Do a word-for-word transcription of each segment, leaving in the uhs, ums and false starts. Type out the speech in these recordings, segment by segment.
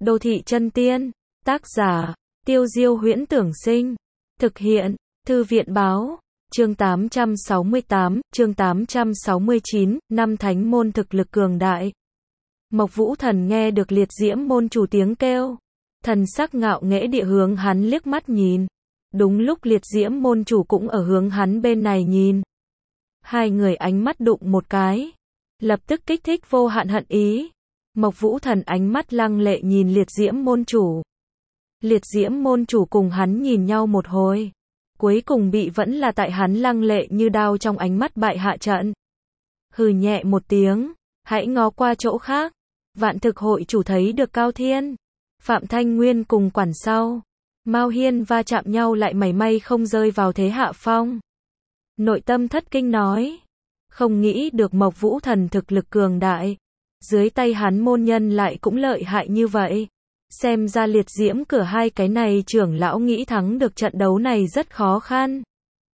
Đô thị chân tiên, tác giả, Tiêu Diêu Huyễn Tưởng Sinh, thực hiện, Thư viện Báo, chương tám trăm sáu mươi tám, chương tám trăm sáu mươi chín, năm thánh môn thực lực cường đại. Mộc Vũ Thần nghe được liệt diễm môn chủ tiếng kêu, thần sắc ngạo nghễ địa hướng hắn liếc mắt nhìn. Đúng lúc liệt diễm môn chủ cũng ở hướng hắn bên này nhìn. Hai người ánh mắt đụng một cái, lập tức kích thích vô hạn hận ý. Mộc Vũ Thần ánh mắt lăng lệ nhìn liệt diễm môn chủ. Liệt diễm môn chủ cùng hắn nhìn nhau một hồi, cuối cùng bị vẫn là tại hắn lăng lệ như đao trong ánh mắt bại hạ trận. Hừ nhẹ một tiếng, hãy ngó qua chỗ khác. Vạn thực hội chủ thấy được Cao Thiên, Phạm Thanh Nguyên cùng quản sau, Mao Hiên va chạm nhau lại mảy may không rơi vào thế hạ phong. Nội tâm thất kinh nói, không nghĩ được Mộc Vũ Thần thực lực cường đại, dưới tay hắn môn nhân lại cũng lợi hại như vậy. Xem ra liệt diễm cửa hai cái này trưởng lão nghĩ thắng được trận đấu này rất khó khăn.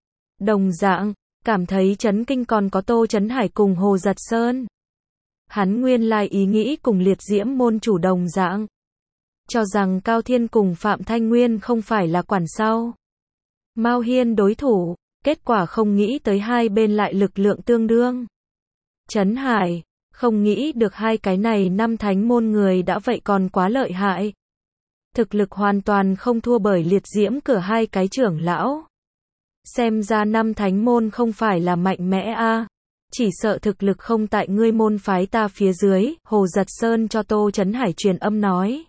Đồng dạng, cảm thấy chấn kinh còn có Tô Chấn Hải cùng Hồ Giật Sơn. Hắn nguyên lai ý nghĩ cùng liệt diễm môn chủ đồng dạng, cho rằng Cao Thiên cùng Phạm Thanh Nguyên không phải là quản sau, Mao Hiên đối thủ, kết quả không nghĩ tới hai bên lại lực lượng tương đương. Chấn Hải, không nghĩ được hai cái này năm thánh môn người đã vậy còn quá lợi hại. Thực lực hoàn toàn không thua bởi liệt diễm cửa hai cái trưởng lão. Xem ra năm thánh môn không phải là mạnh mẽ a, à. Chỉ sợ thực lực không tại ngươi môn phái ta phía dưới. Hồ Giật Sơn cho Tô Chấn Hải truyền âm nói.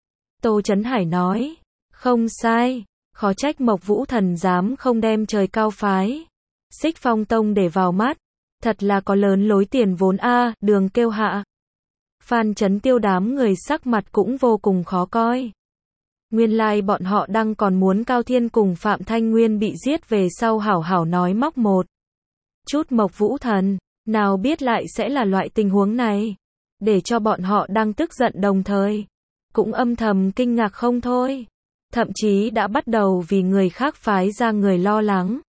Tô Chấn Hải nói, không sai, khó trách Mộc Vũ Thần dám không đem trời cao phái Xích Phong Tông để vào mắt, thật là có lớn lối tiền vốn a. À. Đường kêu hạ, Phan Chấn Tiêu đám người sắc mặt cũng vô cùng khó coi. Nguyên lai like bọn họ đang còn muốn Cao Thiên cùng Phạm Thanh Nguyên bị giết về sau hảo hảo nói móc một chút Mộc Vũ Thần, nào biết lại sẽ là loại tình huống này, để cho bọn họ đang tức giận đồng thời cũng âm thầm kinh ngạc không thôi, thậm chí đã bắt đầu vì người khác phái ra người lo lắng.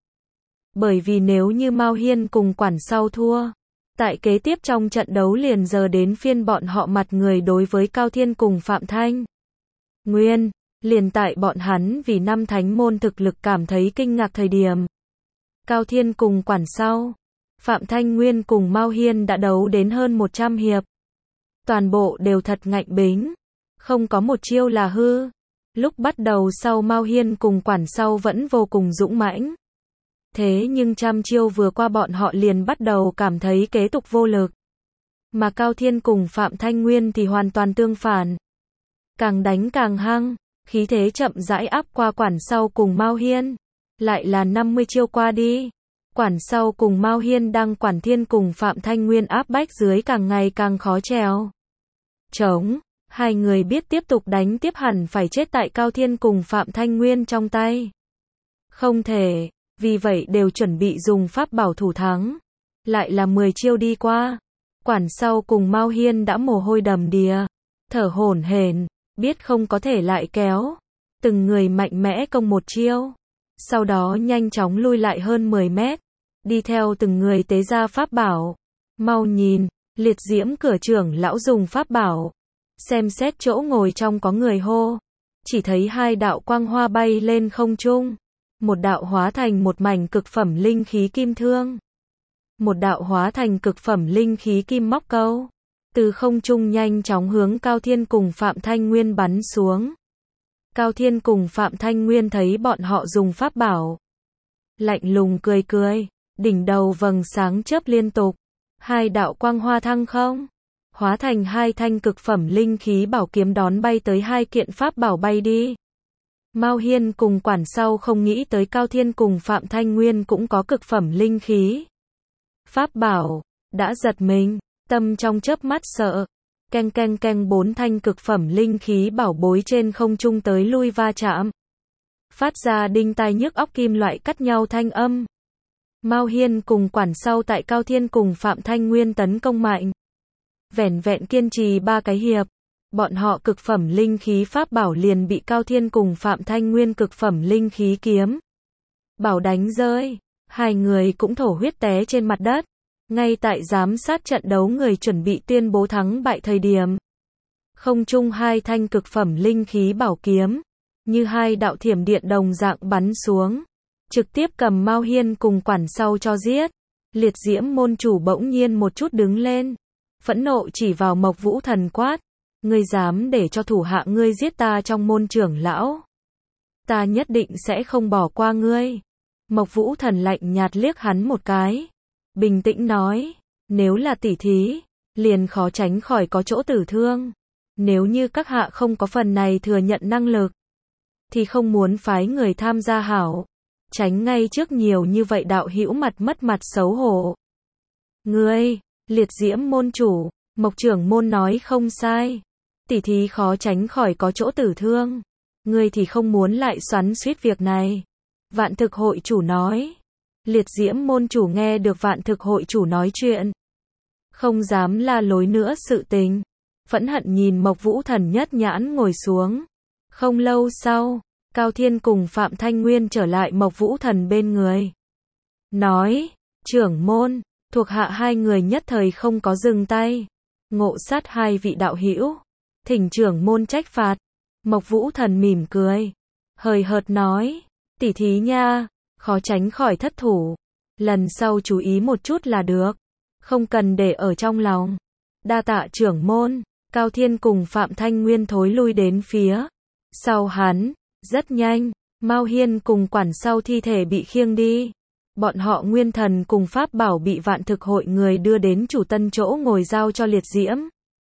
Bởi vì nếu như Mao Hiên cùng quản sau thua, tại kế tiếp trong trận đấu liền giờ đến phiên bọn họ mặt người đối với Cao Thiên cùng Phạm Thanh Nguyên. Liền tại bọn hắn vì năm thánh môn thực lực cảm thấy kinh ngạc thời điểm, Cao Thiên cùng quản sau, Phạm Thanh Nguyên cùng Mao Hiên đã đấu đến hơn một trăm hiệp. Toàn bộ đều thật ngạnh bính, không có một chiêu là hư. Lúc bắt đầu sau Mao Hiên cùng quản sau vẫn vô cùng dũng mãnh. Thế nhưng trăm chiêu vừa qua bọn họ liền bắt đầu cảm thấy kế tục vô lực. Mà Cao Thiên cùng Phạm Thanh Nguyên thì hoàn toàn tương phản. Càng đánh càng hăng, khí thế chậm rãi áp qua quản sau cùng Mao Hiên. Lại là năm mươi chiêu qua đi. Quản sau cùng Mao Hiên đang quản thiên cùng Phạm Thanh Nguyên áp bách dưới càng ngày càng khó trèo. Trống, hai người biết tiếp tục đánh tiếp hẳn phải chết tại Cao Thiên cùng Phạm Thanh Nguyên trong tay. Không thể, vì vậy đều chuẩn bị dùng pháp bảo thủ thắng. Lại là mười chiêu đi qua. Quản sau cùng Mao Hiên đã mồ hôi đầm đìa, thở hổn hển, biết không có thể lại kéo. Từng người mạnh mẽ công một chiêu. Sau đó nhanh chóng lui lại hơn mười mét, đi theo từng người tế ra pháp bảo. Mau nhìn, liệt diễm cửa trưởng lão dùng pháp bảo. Xem xét chỗ ngồi trong có người hô. Chỉ thấy hai đạo quang hoa bay lên không trung. Một đạo hóa thành một mảnh cực phẩm linh khí kim thương. Một đạo hóa thành cực phẩm linh khí kim móc câu. Từ không trung nhanh chóng hướng Cao Thiên cùng Phạm Thanh Nguyên bắn xuống. Cao Thiên cùng Phạm Thanh Nguyên thấy bọn họ dùng pháp bảo. Lạnh lùng cười cười, đỉnh đầu vầng sáng chớp liên tục. Hai đạo quang hoa thăng không, hóa thành hai thanh cực phẩm linh khí bảo kiếm đón bay tới hai kiện pháp bảo bay đi. Mao Hiên cùng quản sau không nghĩ tới Cao Thiên cùng Phạm Thanh Nguyên cũng có cực phẩm linh khí pháp bảo, đã giật mình, tâm trong chớp mắt sợ. Keng keng keng bốn thanh cực phẩm linh khí bảo bối trên không trung tới lui va chạm. Phát ra đinh tai nhức óc kim loại cắt nhau thanh âm. Mao Hiên cùng quản sau tại Cao Thiên cùng Phạm Thanh Nguyên tấn công mạnh. Vẻn vẹn kiên trì ba cái hiệp, bọn họ cực phẩm linh khí pháp bảo liền bị Cao Thiên cùng Phạm Thanh Nguyên cực phẩm linh khí kiếm bảo đánh rơi. Hai người cũng thổ huyết té trên mặt đất. Ngay tại giám sát trận đấu người chuẩn bị tuyên bố thắng bại thời điểm, Không trung hai thanh cực phẩm linh khí bảo kiếm, như hai đạo thiểm điện đồng dạng bắn xuống, trực tiếp cầm Mao Hiên cùng quản sau cho giết. Liệt diễm môn chủ bỗng nhiên một chút đứng lên, phẫn nộ chỉ vào Mộc Vũ Thần quát, ngươi dám để cho thủ hạ ngươi giết ta trong môn trưởng lão, ta nhất định sẽ không bỏ qua ngươi. Mộc Vũ Thần lạnh nhạt liếc hắn một cái, bình tĩnh nói, nếu là tỉ thí, liền khó tránh khỏi có chỗ tử thương. Nếu như các hạ không có phần này thừa nhận năng lực, thì không muốn phái người tham gia hảo. Tránh ngay trước nhiều như vậy đạo hữu mặt mất mặt xấu hổ. Ngươi, liệt diễm môn chủ, Mộc trưởng môn nói không sai. Tỉ thí khó tránh khỏi có chỗ tử thương. Ngươi thì không muốn lại xoắn xuýt việc này. Vạn thực hội chủ nói. Liệt diễm môn chủ nghe được vạn thực hội chủ nói chuyện, không dám la lối nữa sự tình. Phẫn hận nhìn Mộc Vũ Thần nhất nhãn ngồi xuống. Không lâu sau, Cao Thiên cùng Phạm Thanh Nguyên trở lại Mộc Vũ Thần bên người. Nói, trưởng môn, thuộc hạ hai người nhất thời không có dừng tay. Ngộ sát hai vị đạo hữu. Thỉnh trưởng môn trách phạt. Mộc Vũ Thần mỉm cười. Hời hợt nói, tỉ thí nha, khó tránh khỏi thất thủ. Lần sau chú ý một chút là được. Không cần để ở trong lòng. Đa tạ trưởng môn. Cao Thiên cùng Phạm Thanh Nguyên thối lui đến phía sau hắn. Rất nhanh, Mao Hiên cùng quản sau thi thể bị khiêng đi. Bọn họ nguyên thần cùng pháp bảo bị vạn thực hội người đưa đến chủ tân chỗ ngồi giao cho liệt diễm.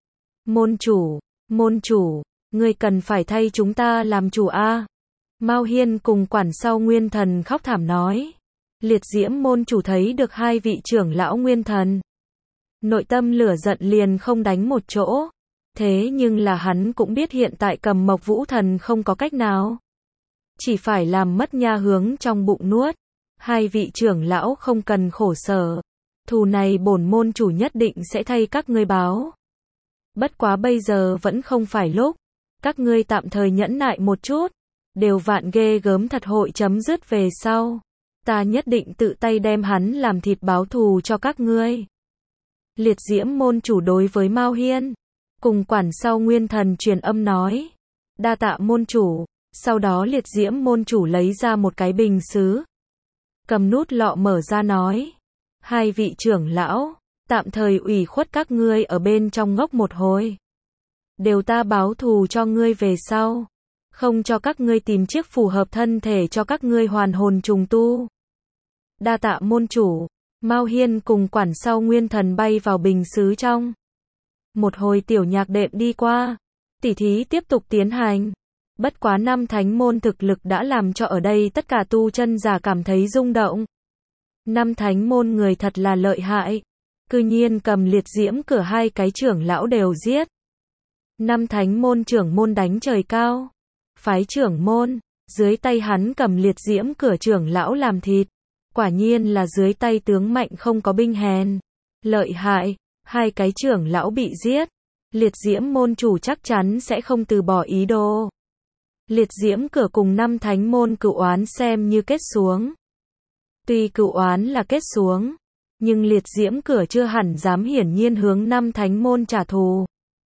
Môn chủ, môn chủ, ngươi cần phải thay chúng ta làm chủ a. Mao Hiên cùng quản sau nguyên thần khóc thảm nói. Liệt diễm môn chủ thấy được hai vị trưởng lão nguyên thần, nội tâm lửa giận liền không đánh một chỗ. Thế nhưng là hắn cũng biết hiện tại cầm Mộc Vũ Thần không có cách nào. Chỉ phải làm mất nha hướng trong bụng nuốt. Hai vị trưởng lão không cần khổ sở. Thù này bổn môn chủ nhất định sẽ thay các ngươi báo. Bất quá bây giờ vẫn không phải lúc. Các ngươi tạm thời nhẫn nại một chút. Đều vạn ghê gớm thật hội chấm dứt về sau. Ta nhất định tự tay đem hắn làm thịt báo thù cho các ngươi. Liệt diễm môn chủ đối với Mao Hiên cùng quản sau nguyên thần truyền âm nói. Đa tạ môn chủ. Sau đó liệt diễm môn chủ lấy ra một cái bình sứ. Cầm nút lọ mở ra nói. Hai vị trưởng lão, tạm thời ủy khuất các ngươi ở bên trong ngốc một hồi. Đều ta báo thù cho ngươi về sau. Không cho các ngươi tìm chiếc phù hợp thân thể cho các ngươi hoàn hồn trùng tu. Đa tạ môn chủ. Mao Hiên cùng quản sau nguyên thần bay vào bình sứ trong. Một hồi tiểu nhạc đệm đi qua. Tỉ thí tiếp tục tiến hành. Bất quá năm thánh môn thực lực đã làm cho ở đây tất cả tu chân giả cảm thấy rung động. Năm thánh môn người thật là lợi hại. Cư nhiên cầm liệt diễm cửa hai cái trưởng lão đều giết. Năm thánh môn trưởng môn đánh trời cao. Phái trưởng môn, dưới tay hắn cầm liệt diễm cửa trưởng lão làm thịt. Quả nhiên là dưới tay tướng mạnh không có binh hèn. Lợi hại, hai cái trưởng lão bị giết. Liệt diễm môn chủ chắc chắn sẽ không từ bỏ ý đồ. Liệt diễm cửa cùng năm thánh môn cựu oán xem như kết xuống. Tuy cựu oán là kết xuống, nhưng liệt diễm cửa chưa hẳn dám hiển nhiên hướng năm thánh môn trả thù.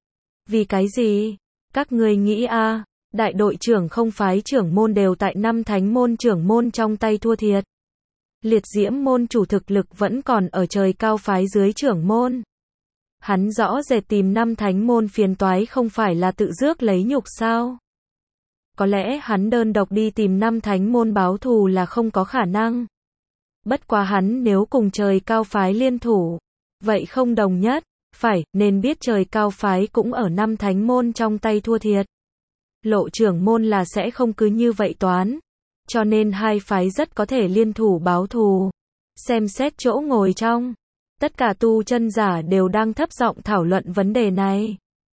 Vì cái gì? Các ngươi nghĩ a, đại đội trưởng không phái trưởng môn đều tại năm thánh môn trưởng môn trong tay thua thiệt. Liệt diễm môn chủ thực lực vẫn còn ở trời cao phái dưới trưởng môn. Hắn rõ rệt tìm năm thánh môn phiền toái không phải là tự rước lấy nhục sao? Có lẽ hắn đơn độc đi tìm năm thánh môn báo thù là không có khả năng. Bất quá hắn nếu cùng trời cao phái liên thủ, vậy không đồng nhất, phải, nên biết trời cao phái cũng ở năm thánh môn trong tay thua thiệt. Lộ trưởng môn là sẽ không cứ như vậy toán, cho nên hai phái rất có thể liên thủ báo thù. Xem xét chỗ ngồi trong, tất cả tu chân giả đều đang thấp giọng thảo luận vấn đề này.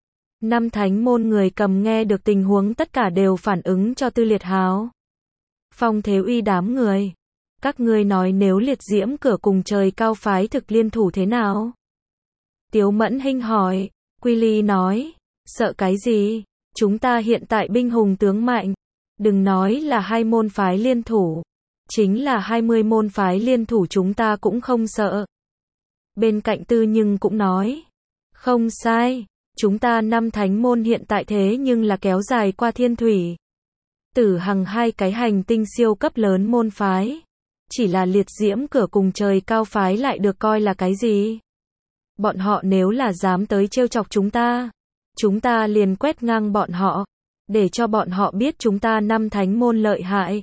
Năm thánh môn người cầm nghe được tình huống tất cả đều phản ứng cho Tư Liệt Hào. Phong Thế Uy đám người. Các ngươi nói nếu liệt diễm cửa cùng trời cao phái thực liên thủ thế nào? Tiếu Mẫn Hinh hỏi. Quy Ly nói. Sợ cái gì? Chúng ta hiện tại binh hùng tướng mạnh. Đừng nói là hai môn phái liên thủ. Chính là hai mươi môn phái liên thủ chúng ta cũng không sợ. Bên cạnh Tư Nhưng cũng nói. Không sai. Chúng ta năm thánh môn hiện tại thế nhưng là kéo dài qua thiên thủy. Tử hằng hai cái hành tinh siêu cấp lớn môn phái. Chỉ là liệt diễm cửa cùng trời cao phái lại được coi là cái gì? Bọn họ nếu là dám tới trêu chọc chúng ta, chúng ta liền quét ngang bọn họ, để cho bọn họ biết chúng ta năm thánh môn lợi hại.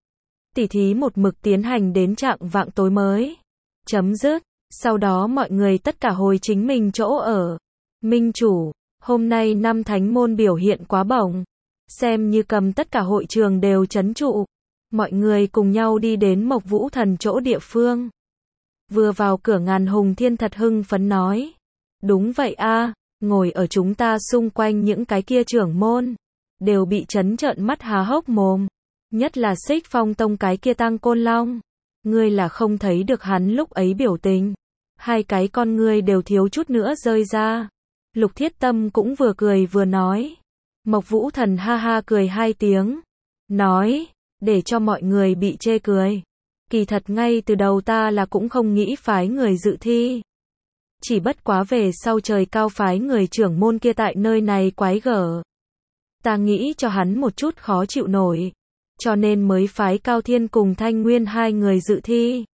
Tỉ thí một mực tiến hành đến trạng vạng tối mới chấm dứt, sau đó mọi người tất cả hồi chính mình chỗ ở. Minh chủ, hôm nay năm thánh môn biểu hiện quá bổng, xem như cầm tất cả hội trường đều trấn trụ. Mọi người cùng nhau đi đến Mộc Vũ Thần chỗ địa phương. Vừa vào cửa Ngàn Hùng Thiên thật hưng phấn nói. Đúng vậy a, ngồi ở chúng ta xung quanh những cái kia trưởng môn, đều bị chấn trợn mắt há hốc mồm. Nhất là Xích Phong Tông cái kia Tăng Côn Long. Ngươi là không thấy được hắn lúc ấy biểu tình. Hai cái con ngươi đều thiếu chút nữa rơi ra. Lục Thiết Tâm cũng vừa cười vừa nói. Mộc Vũ Thần ha ha cười hai tiếng. Nói, để cho mọi người bị chê cười. Kỳ thật ngay từ đầu ta là cũng không nghĩ phái người dự thi. Chỉ bất quá về sau trời cao phái người trưởng môn kia tại nơi này quái gở. Ta nghĩ cho hắn một chút khó chịu nổi. Cho nên mới phái Cao Thiên cùng Thanh Nguyên hai người dự thi.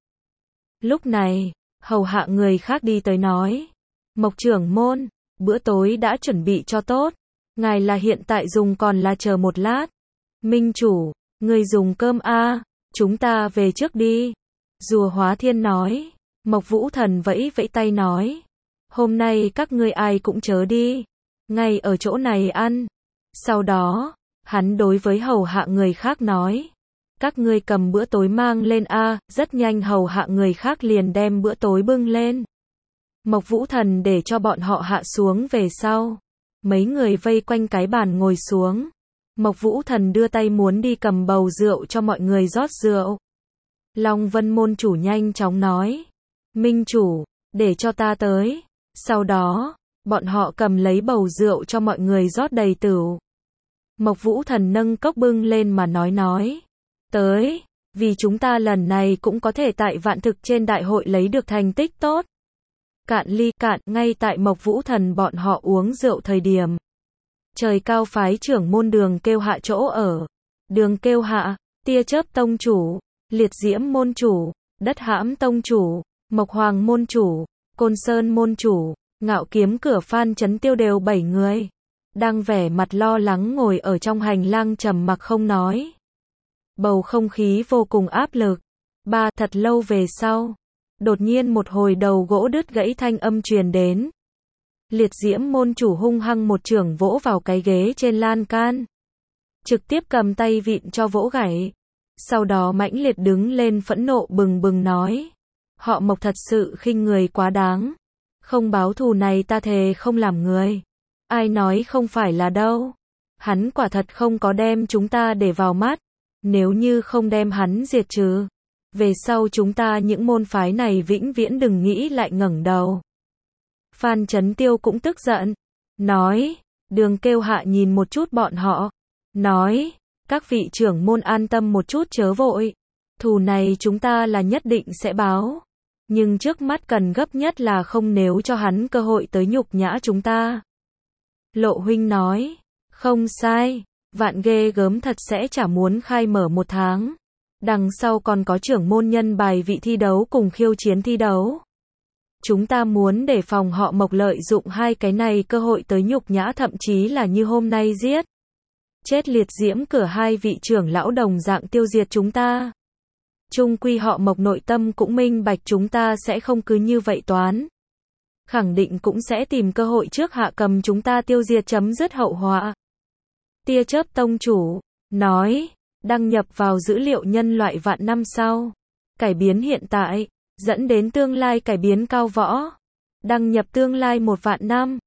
Lúc này, hầu hạ người khác đi tới nói. Mộc trưởng môn, bữa tối đã chuẩn bị cho tốt. Ngài là hiện tại dùng còn là chờ một lát. Minh chủ, người dùng cơm a, chúng ta về trước đi. Rùa Hóa Thiên nói. Mộc Vũ Thần vẫy vẫy tay nói. Hôm nay các ngươi ai cũng chớ đi. Ngay ở chỗ này ăn. Sau đó, hắn đối với hầu hạ người khác nói. Các ngươi cầm bữa tối mang lên a, rất nhanh hầu hạ người khác liền đem bữa tối bưng lên. Mộc Vũ Thần để cho bọn họ hạ xuống về sau. Mấy người vây quanh cái bàn ngồi xuống. Mộc Vũ Thần đưa tay muốn đi cầm bầu rượu cho mọi người rót rượu. Long Vân môn chủ nhanh chóng nói. Minh chủ, để cho ta tới. Sau đó, bọn họ cầm lấy bầu rượu cho mọi người rót đầy tửu. Mộc Vũ Thần nâng cốc bưng lên mà nói nói. Tới, vì chúng ta lần này cũng có thể tại vạn thực trên đại hội lấy được thành tích tốt. Cạn ly cạn, ngay tại Mộc Vũ Thần bọn họ uống rượu thời điểm. Trời cao phái trưởng môn Đường Kêu Hạ chỗ ở. Đường Kêu Hạ, Tia Chớp tông chủ, Liệt Diễm môn chủ, Đất Hãm tông chủ, Mộc Hoàng môn chủ, Côn Sơn môn chủ, Ngạo Kiếm cửa Phan Chấn Tiêu đều bảy người. Đang vẻ mặt lo lắng ngồi ở trong hành lang trầm mặc không nói. Bầu không khí vô cùng áp lực. Ba, thật lâu về sau. Đột nhiên một hồi đầu gỗ đứt gãy thanh âm truyền đến. Liệt Diễm môn chủ hung hăng một chưởng vỗ vào cái ghế trên lan can. Trực tiếp cầm tay vịn cho vỗ gãy. Sau đó mãnh liệt đứng lên phẫn nộ bừng bừng nói. Họ Mộc thật sự khinh người quá đáng. Không báo thù này ta thề không làm người. Ai nói không phải là đâu. Hắn quả thật không có đem chúng ta để vào mắt. Nếu như không đem hắn diệt trừ. Về sau chúng ta những môn phái này vĩnh viễn đừng nghĩ lại ngẩng đầu. Phan Chấn Tiêu cũng tức giận. Nói. Đường Kêu Hạ nhìn một chút bọn họ. Nói. Các vị trưởng môn an tâm một chút chớ vội. Thù này chúng ta là nhất định sẽ báo. Nhưng trước mắt cần gấp nhất là không nếu cho hắn cơ hội tới nhục nhã chúng ta. Lộ huynh nói. Không sai. Vạn ghê gớm thật sẽ chả muốn khai mở một tháng. Đằng sau còn có trưởng môn nhân bài vị thi đấu cùng khiêu chiến thi đấu. Chúng ta muốn để phòng họ Mộc lợi dụng hai cái này cơ hội tới nhục nhã thậm chí là như hôm nay giết. Chết Liệt Diễm cửa hai vị trưởng lão đồng dạng tiêu diệt chúng ta. Chung quy họ Mộc nội tâm cũng minh bạch chúng ta sẽ không cứ như vậy toán. Khẳng định cũng sẽ tìm cơ hội trước hạ cầm chúng ta tiêu diệt chấm dứt hậu họa. Tia Chớp tông chủ, nói, đăng nhập vào dữ liệu nhân loại vạn năm sau. Cải biến hiện tại, dẫn đến tương lai cải biến cao võ. Đăng nhập tương lai một vạn năm.